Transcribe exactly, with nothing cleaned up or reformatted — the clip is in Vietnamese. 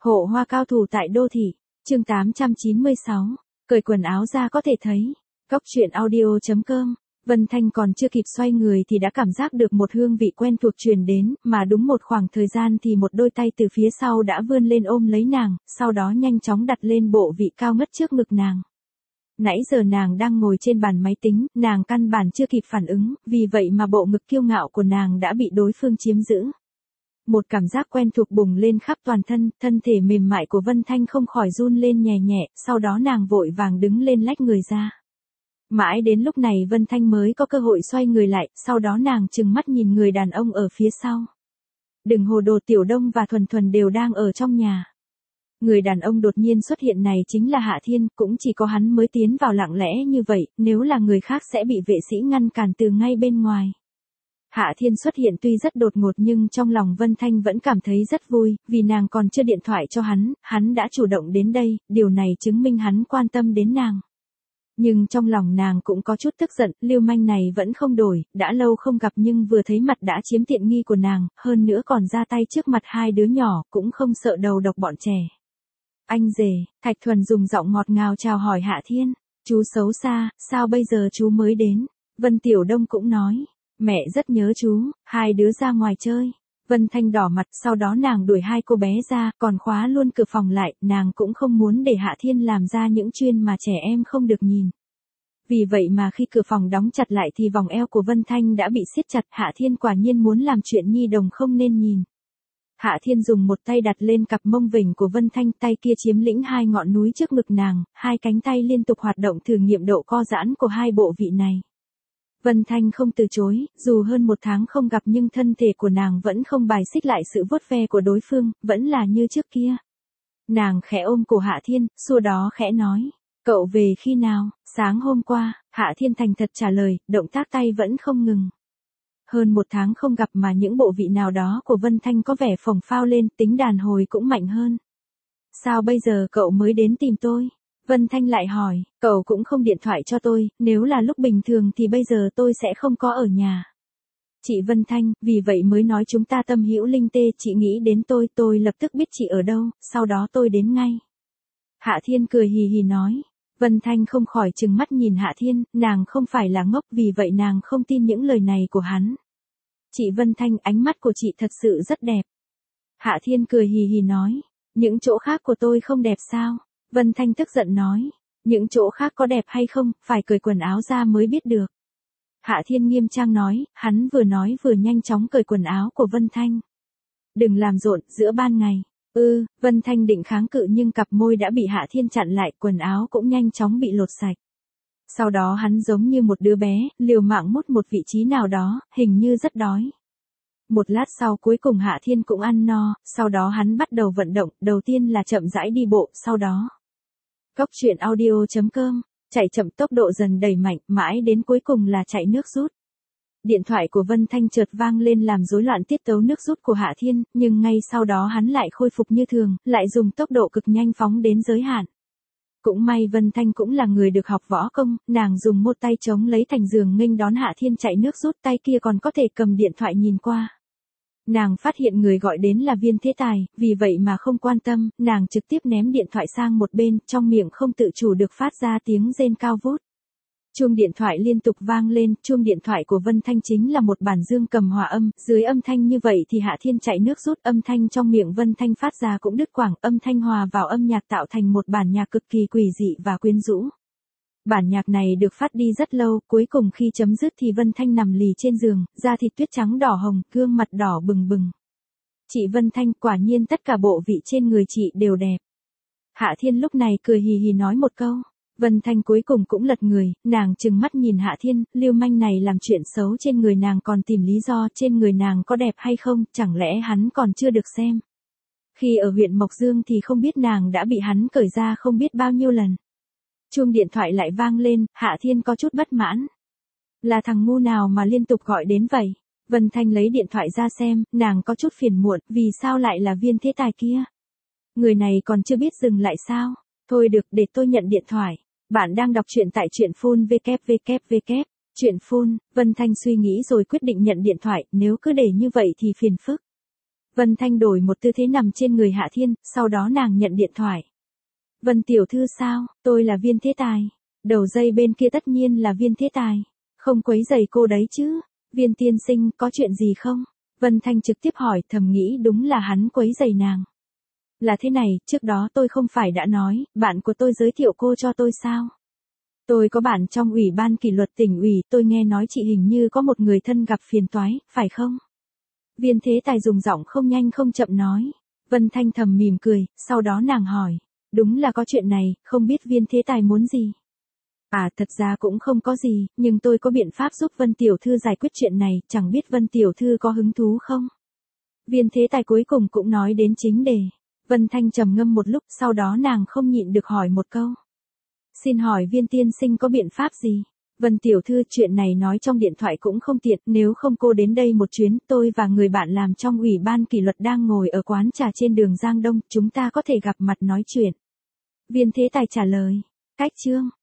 Hộ hoa cao thủ tại đô thị, chương tám trăm chín mươi sáu, cởi quần áo ra có thể thấy. Góc truyện audio chấm com. Vân Thanh còn chưa kịp xoay người thì đã cảm giác được một hương vị quen thuộc truyền đến, mà đúng một khoảng thời gian thì một đôi tay từ phía sau đã vươn lên ôm lấy nàng, sau đó nhanh chóng đặt lên bộ vị cao ngất trước ngực nàng. Nãy giờ nàng đang ngồi trên bàn máy tính, nàng căn bản chưa kịp phản ứng, vì vậy mà bộ ngực kiêu ngạo của nàng đã bị đối phương chiếm giữ. Một cảm giác quen thuộc bùng lên khắp toàn thân, thân thể mềm mại của Vân Thanh không khỏi run lên nhẹ nhẹ, sau đó nàng vội vàng đứng lên lách người ra. Mãi đến lúc này Vân Thanh mới có cơ hội xoay người lại, sau đó nàng trừng mắt nhìn người đàn ông ở phía sau. Đừng hồ đồ, Tiểu Đông và Thuần Thuần đều đang ở trong nhà. Người đàn ông đột nhiên xuất hiện này chính là Hạ Thiên, cũng chỉ có hắn mới tiến vào lặng lẽ như vậy, nếu là người khác sẽ bị vệ sĩ ngăn cản từ ngay bên ngoài. Hạ Thiên xuất hiện tuy rất đột ngột nhưng trong lòng Vân Thanh vẫn cảm thấy rất vui, vì nàng còn chưa điện thoại cho hắn, hắn đã chủ động đến đây, điều này chứng minh hắn quan tâm đến nàng. Nhưng trong lòng nàng cũng có chút tức giận, lưu manh này vẫn không đổi, đã lâu không gặp nhưng vừa thấy mặt đã chiếm tiện nghi của nàng, hơn nữa còn ra tay trước mặt hai đứa nhỏ, cũng không sợ đầu độc bọn trẻ. Anh rể, Thạch Thuần dùng giọng ngọt ngào chào hỏi Hạ Thiên, chú xấu xa, sao bây giờ chú mới đến? Vân Tiểu Đông cũng nói, mẹ rất nhớ chú, hai đứa ra ngoài chơi. Vân Thanh đỏ mặt, sau đó nàng đuổi hai cô bé ra, còn khóa luôn cửa phòng lại, nàng cũng không muốn để Hạ Thiên làm ra những chuyện mà trẻ em không được nhìn. Vì vậy mà khi cửa phòng đóng chặt lại thì vòng eo của Vân Thanh đã bị siết chặt, Hạ Thiên quả nhiên muốn làm chuyện nhi đồng không nên nhìn. Hạ Thiên dùng một tay đặt lên cặp mông vểnh của Vân Thanh, tay kia chiếm lĩnh hai ngọn núi trước ngực nàng, hai cánh tay liên tục hoạt động thử nghiệm độ co giãn của hai bộ vị này. Vân Thanh không từ chối, dù hơn một tháng không gặp nhưng thân thể của nàng vẫn không bài xích lại sự vuốt ve của đối phương, vẫn là như trước kia. Nàng khẽ ôm cổ Hạ Thiên, xua đó khẽ nói, cậu về khi nào? Sáng hôm qua. Hạ Thiên thành thật trả lời, động tác tay vẫn không ngừng. Hơn một tháng không gặp mà những bộ vị nào đó của Vân Thanh có vẻ phồng phao lên, tính đàn hồi cũng mạnh hơn. Sao bây giờ cậu mới đến tìm tôi? Vân Thanh lại hỏi, cậu cũng không điện thoại cho tôi, nếu là lúc bình thường thì bây giờ tôi sẽ không có ở nhà. Chị Vân Thanh, vì vậy mới nói chúng ta tâm hữu linh tê, chị nghĩ đến tôi, tôi lập tức biết chị ở đâu, sau đó tôi đến ngay. Hạ Thiên cười hì hì nói. Vân Thanh không khỏi trừng mắt nhìn Hạ Thiên, nàng không phải là ngốc, vì vậy nàng không tin những lời này của hắn. Chị Vân Thanh, ánh mắt của chị thật sự rất đẹp. Hạ Thiên cười hì hì nói, những chỗ khác của tôi không đẹp sao? Vân Thanh tức giận nói, những chỗ khác có đẹp hay không, phải cởi quần áo ra mới biết được. Hạ Thiên nghiêm trang nói, hắn vừa nói vừa nhanh chóng cởi quần áo của Vân Thanh. Đừng làm rộn, giữa ban ngày. Ừ, Vân Thanh định kháng cự nhưng cặp môi đã bị Hạ Thiên chặn lại, quần áo cũng nhanh chóng bị lột sạch. Sau đó hắn giống như một đứa bé, liều mạng mút một vị trí nào đó, hình như rất đói. Một lát sau cuối cùng Hạ Thiên cũng ăn no, sau đó hắn bắt đầu vận động, đầu tiên là chậm rãi đi bộ, sau đó. Góc truyện audio chấm com, chạy chậm tốc độ dần đẩy mạnh, mãi đến cuối cùng là chạy nước rút. Điện thoại của Vân Thanh chợt vang lên làm rối loạn tiết tấu nước rút của Hạ Thiên, nhưng ngay sau đó hắn lại khôi phục như thường, lại dùng tốc độ cực nhanh phóng đến giới hạn. Cũng may Vân Thanh cũng là người được học võ công, nàng dùng một tay chống lấy thành giường nghênh đón Hạ Thiên chạy nước rút, tay kia còn có thể cầm điện thoại nhìn qua. Nàng phát hiện người gọi đến là Viên Thế Tài, vì vậy mà không quan tâm, nàng trực tiếp ném điện thoại sang một bên, trong miệng không tự chủ được phát ra tiếng rên cao vút. Chuông điện thoại liên tục vang lên, chuông điện thoại của Vân Thanh chính là một bản dương cầm hòa âm, dưới âm thanh như vậy thì Hạ Thiên chạy nước rút, âm thanh trong miệng Vân Thanh phát ra cũng đứt quãng, âm thanh hòa vào âm nhạc tạo thành một bản nhạc cực kỳ quỷ dị và quyến rũ. Bản nhạc này được phát đi rất lâu, cuối cùng khi chấm dứt thì Vân Thanh nằm lì trên giường, da thịt tuyết trắng đỏ hồng, gương mặt đỏ bừng bừng. Chị Vân Thanh, quả nhiên tất cả bộ vị trên người chị đều đẹp. Hạ Thiên lúc này cười hì hì nói một câu. Vân Thanh cuối cùng cũng lật người, nàng trừng mắt nhìn Hạ Thiên, lưu manh này làm chuyện xấu trên người nàng còn tìm lý do trên người nàng có đẹp hay không, chẳng lẽ hắn còn chưa được xem. Khi ở huyện Mộc Dương thì không biết nàng đã bị hắn cởi ra không biết bao nhiêu lần. Chuông điện thoại lại vang lên, Hạ Thiên có chút bất mãn. Là thằng ngu nào mà liên tục gọi đến vậy? Vân Thanh lấy điện thoại ra xem, nàng có chút phiền muộn, vì sao lại là Viên Thế Tài kia? Người này còn chưa biết dừng lại sao? Thôi được, để tôi nhận điện thoại. Bạn đang đọc truyện tại truyện phun www. Truyện phun, Vân Thanh suy nghĩ rồi quyết định nhận điện thoại, nếu cứ để như vậy thì phiền phức. Vân Thanh đổi một tư thế nằm trên người Hạ Thiên, sau đó nàng nhận điện thoại. Vân tiểu thư sao, tôi là Viên Thế Tài. Đầu dây bên kia tất nhiên là Viên Thế Tài. Không quấy rầy cô đấy chứ. Viên tiên sinh, có chuyện gì không? Vân Thanh trực tiếp hỏi, thầm nghĩ đúng là hắn quấy rầy nàng. Là thế này, trước đó tôi không phải đã nói, bạn của tôi giới thiệu cô cho tôi sao? Tôi có bạn trong ủy ban kỷ luật tỉnh ủy, tôi nghe nói chị hình như có một người thân gặp phiền toái, phải không? Viên Thế Tài dùng giọng không nhanh không chậm nói. Vân Thanh thầm mỉm cười, sau đó nàng hỏi. Đúng là có chuyện này, không biết Viên Thế Tài muốn gì? À, thật ra cũng không có gì, nhưng tôi có biện pháp giúp Vân Tiểu Thư giải quyết chuyện này, chẳng biết Vân Tiểu Thư có hứng thú không? Viên Thế Tài cuối cùng cũng nói đến chính đề. Vân Thanh trầm ngâm một lúc, sau đó nàng không nhịn được hỏi một câu. Xin hỏi Viên tiên sinh có biện pháp gì? Vân Tiểu Thư, chuyện này nói trong điện thoại cũng không tiện, nếu không cô đến đây một chuyến, tôi và người bạn làm trong ủy ban kỷ luật đang ngồi ở quán trà trên đường Giang Đông, chúng ta có thể gặp mặt nói chuyện. Viên Thế Tài trả lời. Cách chương.